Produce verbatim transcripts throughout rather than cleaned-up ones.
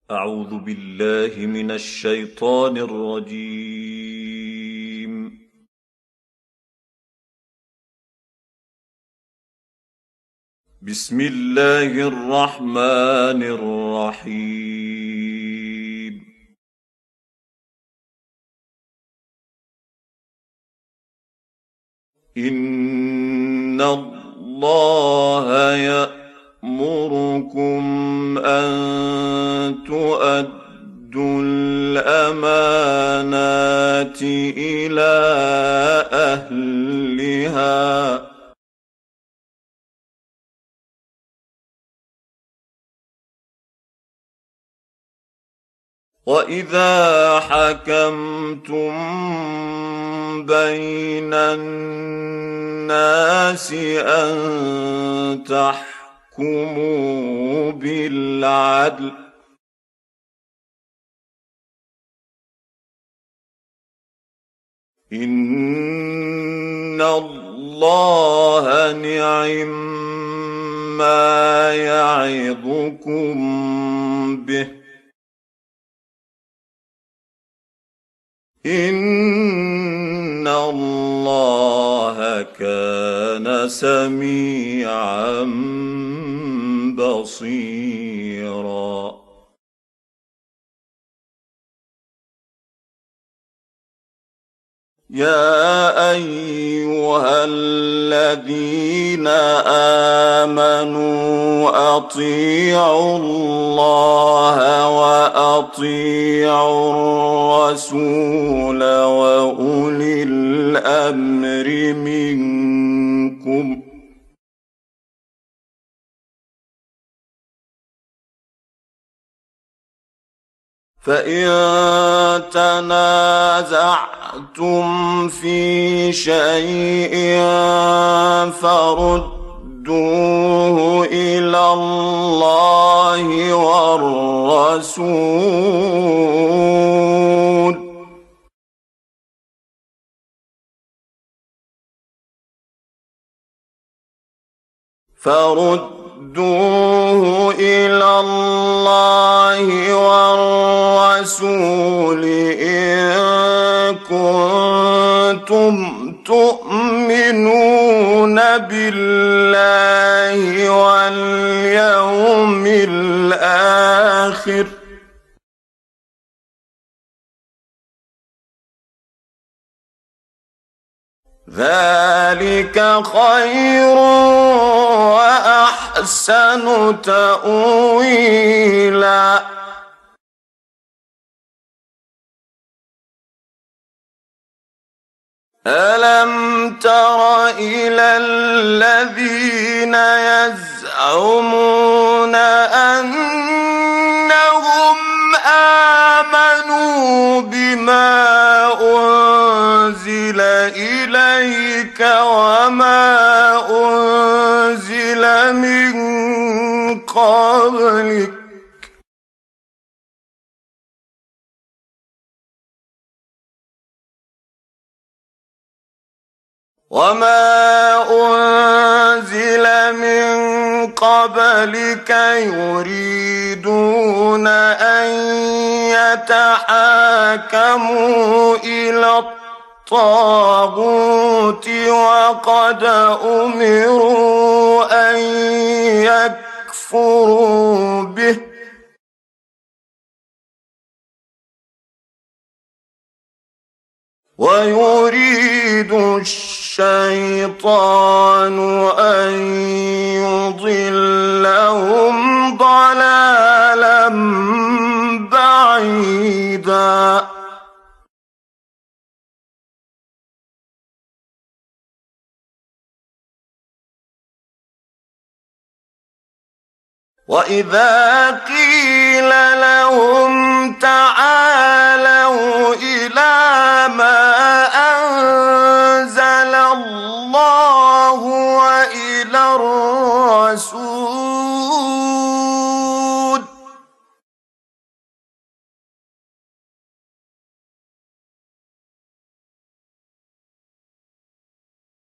أعوذ بالله من الشيطان الرجيم. بسم الله الرحمن الرحيم. إن الله يأمركم أن تؤدوا الأمانات إلى أهلها وإذا حكمتم بين الناس أن تحكموا بالعدل إن الله نعم ما يعظكم به إن الله كان سميعا بصيرا. يا أيها الذين آمنوا أطيعوا الله وأطيعوا الرسول وأولي الأمر منكم فإن تنازعتم في شيء فردوه إلى الله والرسول فردوه إلى الله والرسول إن كنتم تؤمنون بالله واليوم الآخر ذلك خير وأحسن تأويلا. ألم تر إلى الذين يزعمون أنهم آمنوا بما أنزل إليك وما أنزل من قبلك وما أنزل من قبلك يريدون أن يتحاكموا إلى الطاغوت وقد أمروا أن يكفروا به ويريد الشيطان أن يضلهم ضلالا بعيدا. وإذا قيل لهم تعالوا إلى ما أنزل الله وإلى الرسول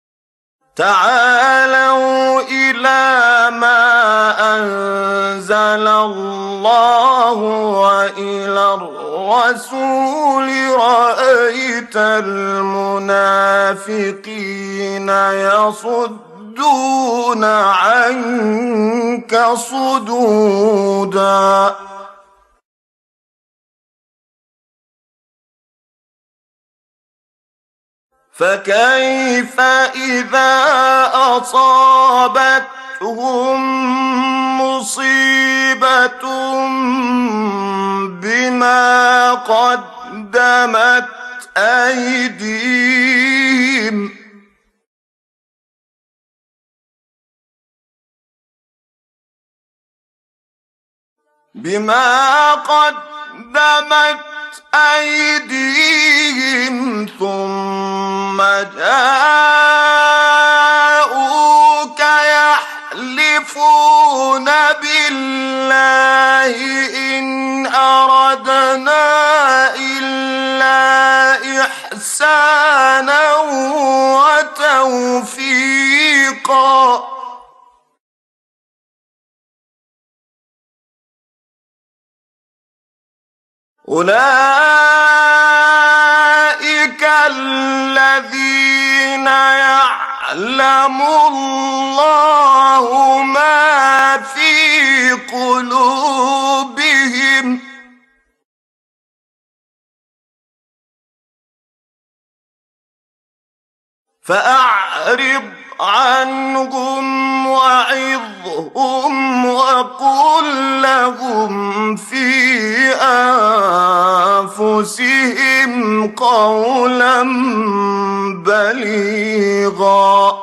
تعالوا إلى ما أنزل الله وإلى الرسول رأيت المنافقين يصدون عنك صدودا فكيف إذا أصابتهم مصيبة بما قدمت أيديهم بما قدمت أيديهم ثم جاءوك يحلفون بالله إن أردنا إلا إحسانا وتوفيقا أولئك الذين يعلم الله ما في قلوبهم فأعرض عنهم وعظهم وقل لهم في أنفسهم قولا بليغا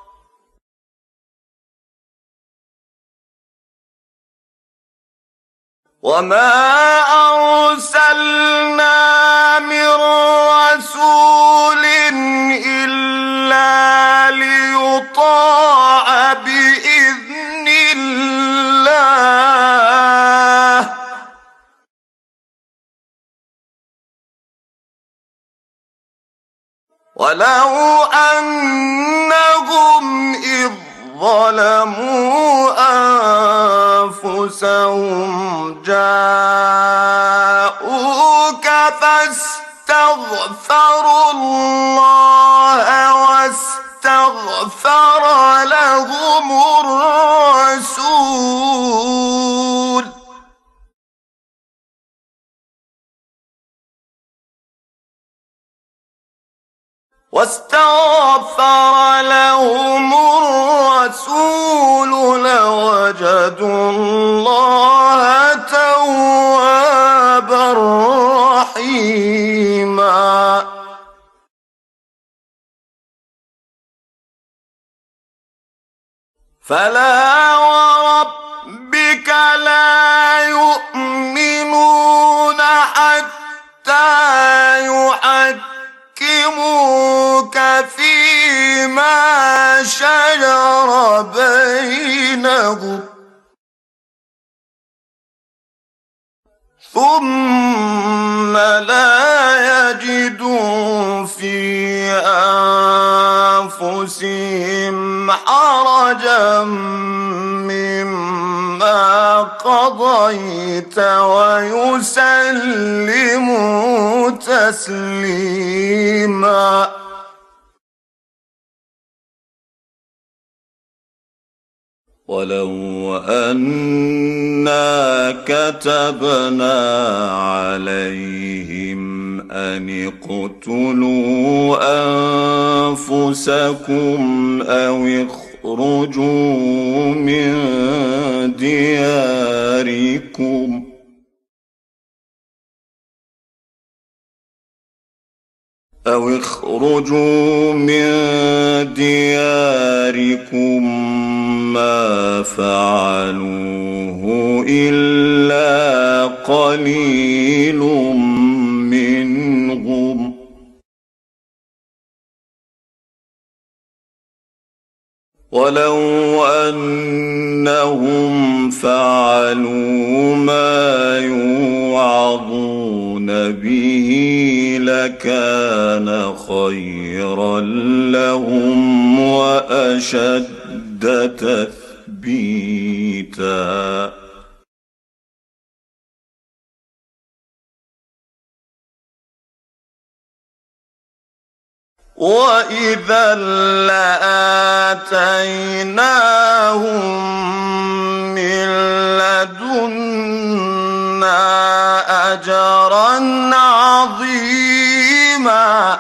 وما أرسلنا من رسول إلا ليطاع بإذن الله ولو أنهم إذ ظلموا أنفسهم جاءوك فاستغفروا الله واستغفر لهم الرسول واستغفر لهم الرسول لوجدوا الله توابا رحيما فلا وربك لا يؤمنون حتى يحكموك فيما شجر بينهم ثم لا يجدوا في أنفسهم حرجا مما قضيت ويسلموا تسليما ولو أنا كتبنا عليهم أن اقتلوا أنفسكم أو اخرجوا من دياركم أو اخرجوا من دياركم ما فعلوه إلا قليل منهم ولو أنهم فعلوا ما يوعظون به لكان خيرا لهم وأشد تثبيتا وإذا لآتيناهم من لدنا أجرا عظيما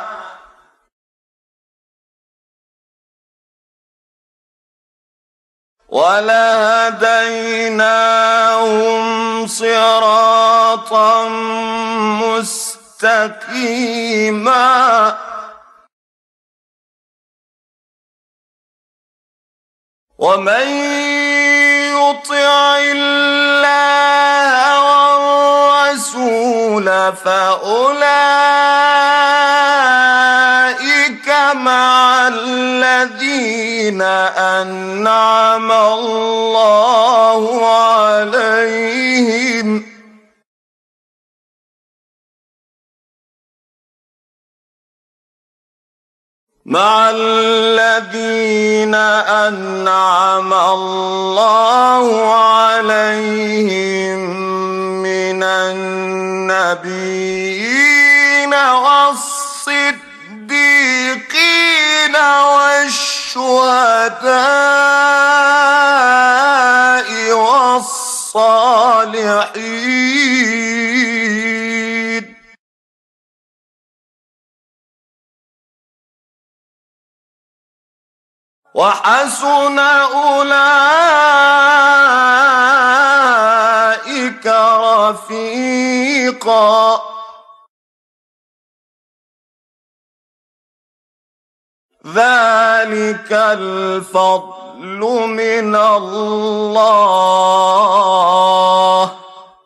ولهديناهم صراطا مستقيما ومن يطع الله والرسول فأولئك مع الذين أنعم الله عليهم مع الذين أنعم الله عليهم من النبيين والصديقين والشهداء والصالحين وحسن أولئك رفيقا ذلك الفضل من الله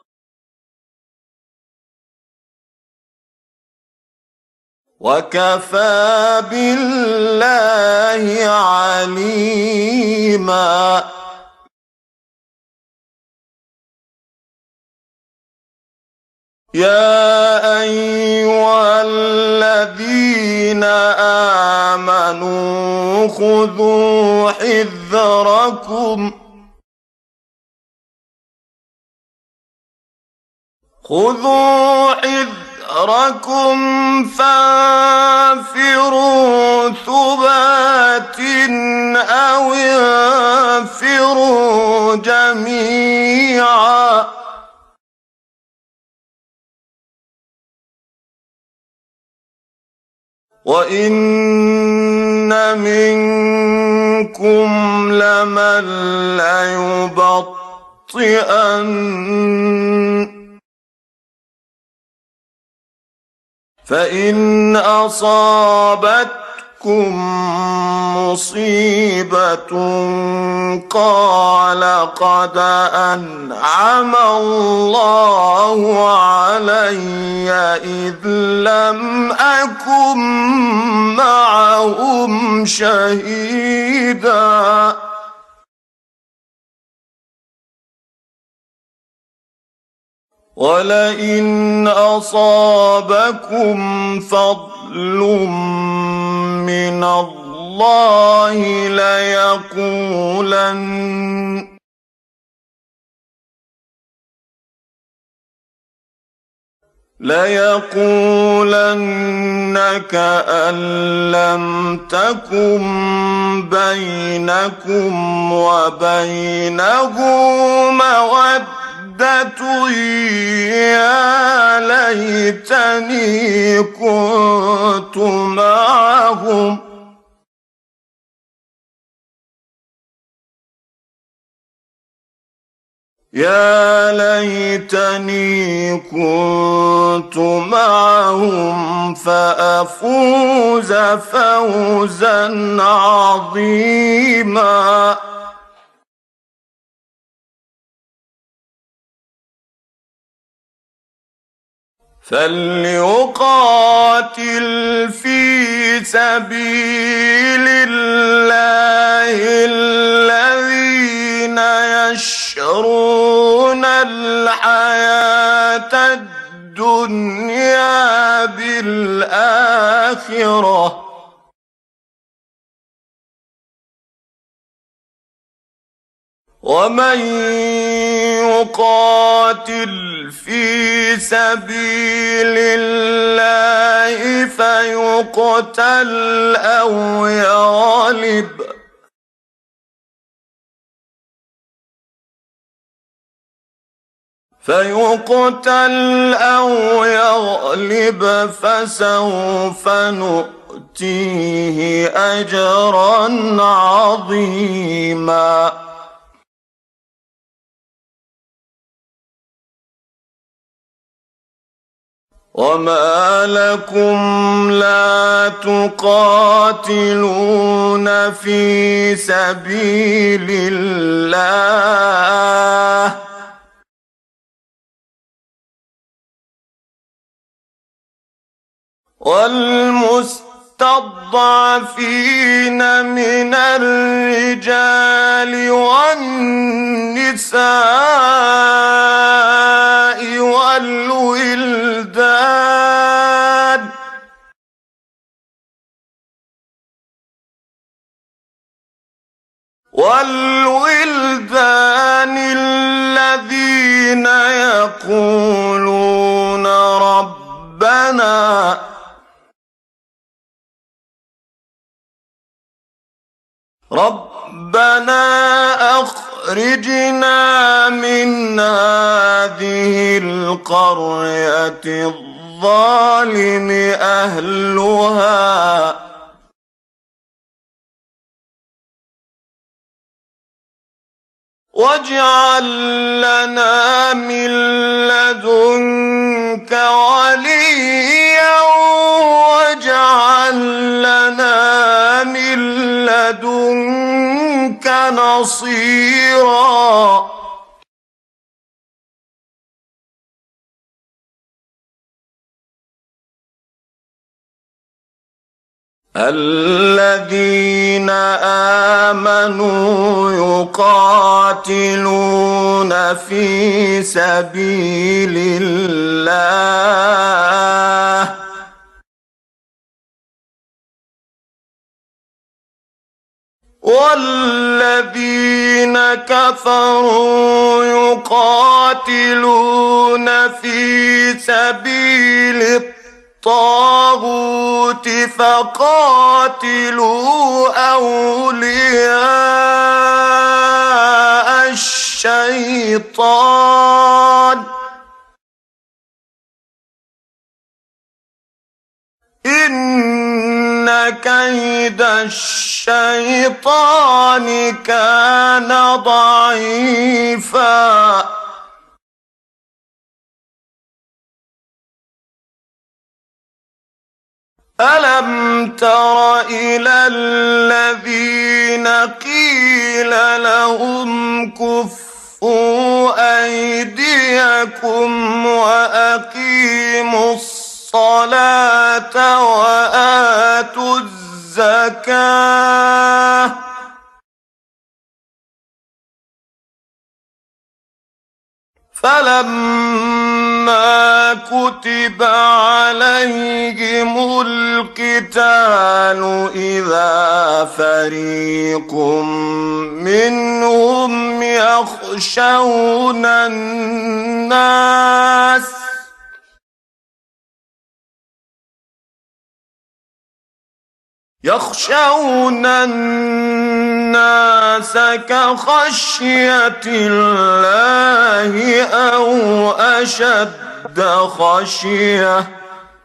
وكفى بالله عليما يا أيها الذين آمنوا خذوا حذركم خذوا حذركم فانفروا ثبات أو انفروا جميعا وإن منكم لمن ليبطئن فإن أصابتكم مصيبة قال قد أنعم الله علي إذ لم أكن معهم شهيدا ولئن أصابكم فضل من الله ليقولن ليقولن كأن لم تكن بينكم وبينه مودة يا ليتني كنت معهم يا ليتني كنت معهم فأفوز فوزا عظيما فليقاتل في سبيل الله الذين يشرون الحياة الدنيا بالآخرة ومن يقاتل في سبيل الله فيقاتل فيقتل أو يغلب فيقتل أو يغلب فسوف نؤتيه أجرا عظيما. وما لكم لا تقاتلون في سبيل الله والمستضعفين من الرجال والنساء والولدان والولدان الذين يقولون ربنا ربنا أخرجنا من هذه القرية الظالم أهلها واجعل لنا من لدنك وليا واجعل لنا من لدنك نصيرا. الذين آمنوا يقاتلون في سبيل الله والذين كفروا يقاتلون في سبيل الطاغوت فقاتلوا أولياء الشيطان إن كيد الشيطان كان ضعيفا. ألم تر إلى الذين قيل لهم كفوا أيديكم وأقيموا الصلاة وآتوا الزكاة فلما كتب عليهم القتال إذا فريق منهم يخشون الناس يخشون الناس كخشية الله أو أشد خشية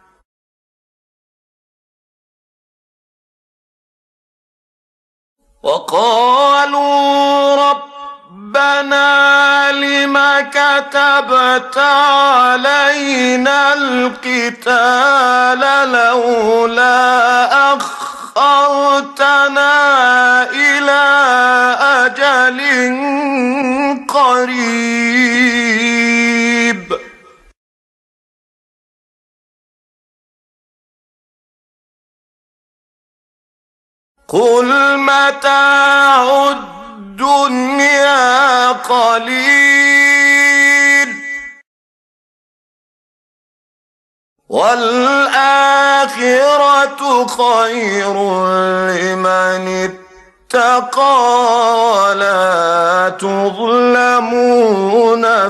وقالوا ربنا لم كتبت علينا القتال لولا أخرتنا إلى أجل قريب قل متاع الدنيا قليل والآخرة خير لمن اتقى ولا تظلمون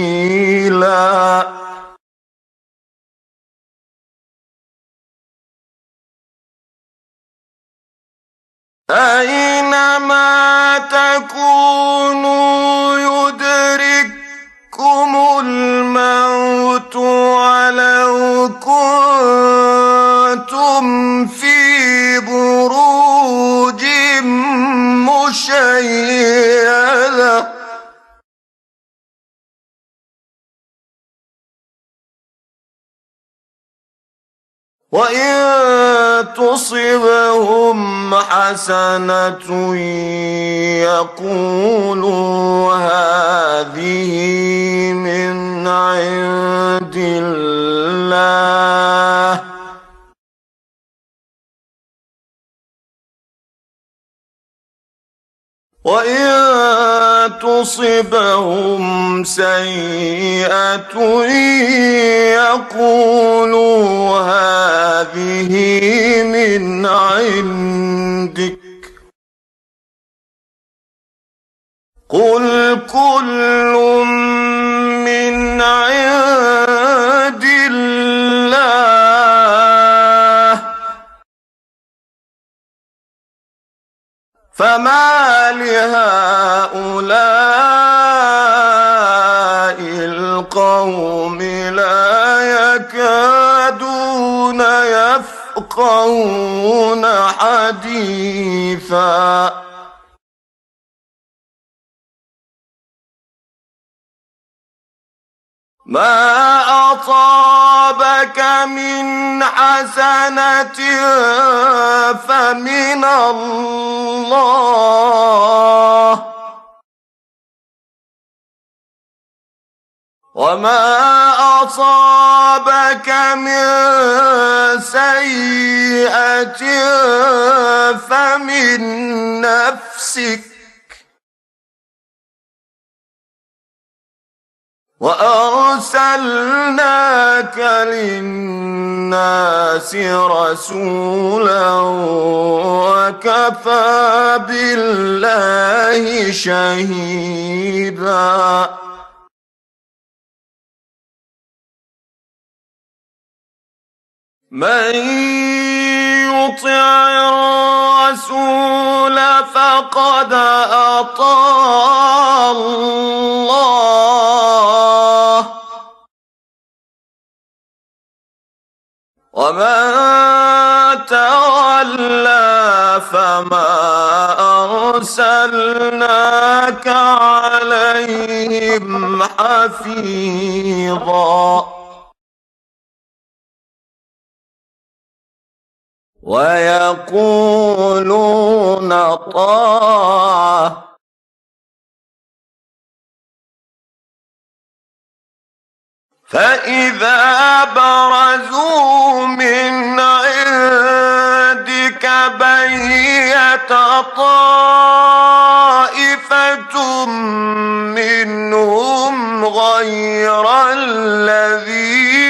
فتيلا. أينما تكونوا يدرككم الموت ولو كنتم في بروج مشيدة وإن تصبهم حسنة يقولوا هذه من عند الله وإن تصبهم سيئة يقولوا هذه من عندك قل كل من عند الله فما لهؤلاء القوم لا يكادون يفقهون حديثا ما أصابك من حسنة فمن الله وما أصابك من سيئة فمن نفسك وأرسلناك للناس رسولا وكفى بالله شهيدا من يطع الرسول فقد أطاع الله ومن تولى فما أرسلناك عليهم حفيظا ويقولون طاعة فإذا برزوا من عندك بيت طائفة منهم غير الذي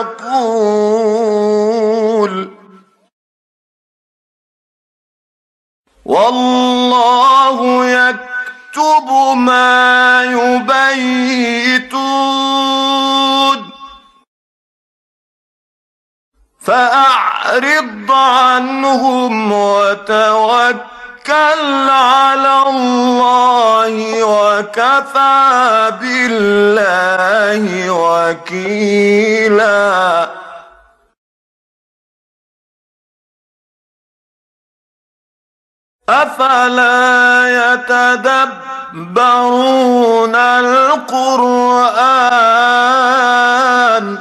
تقول والله يكتب ما يبيتون فأعرض عنهم وتوكل على الله وكفى بالله وكيلا أفلا يتدبرون القرآن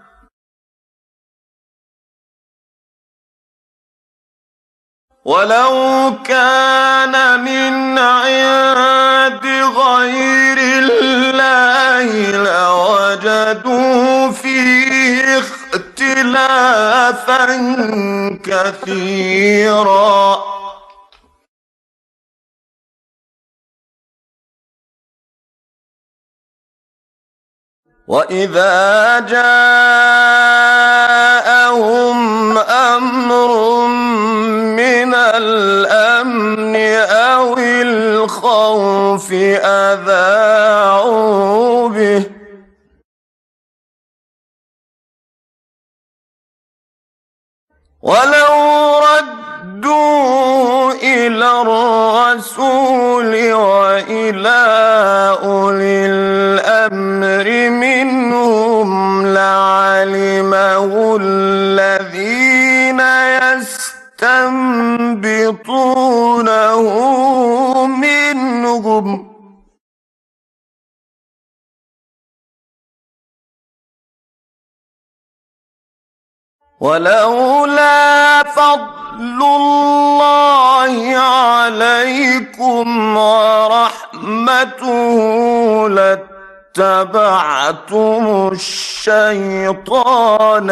ولو كان من عند غير الله لوجدوا فيه اختلافا كثيرا وإذا جاءهم أمر من الأمن أو الخوف أذاعوا به ولو ردوا إلى إلى أولي الأمر منهم لعلمه الذين يستنبطونه منهم ولولا فضل الله عليكم ورحمته لاتبعتم الشيطان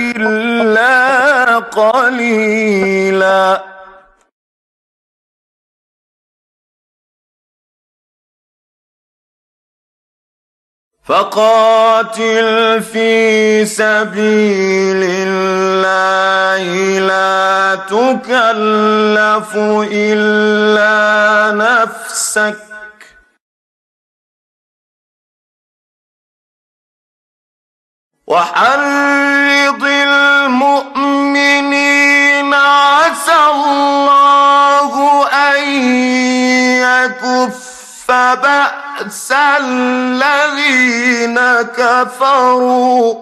إلا قليلا فقاتل في سبيل الله لا تكلف إلا نفسك وحرض المؤمنين عسى الله أن يكف بأس الذين كفروا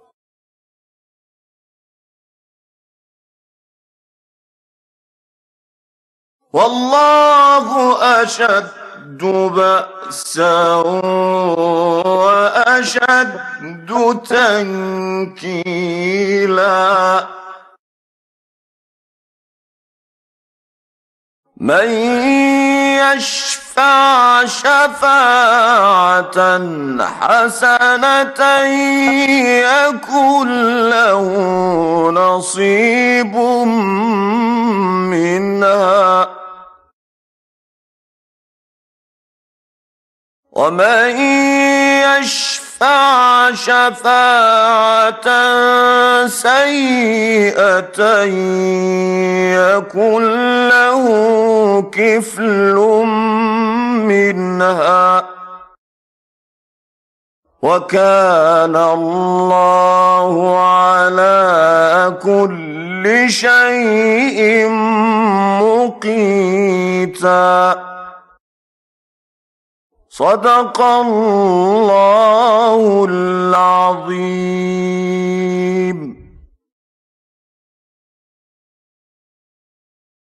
والله أشد بأسا وأشد تنكيلا من يشفع شفاعة حسنة يكن له نصيب منها ومن يشفع شفاعة سيئة يكن له كفل منها وكان الله على كل شيء مقيتا صدق الله العظيم.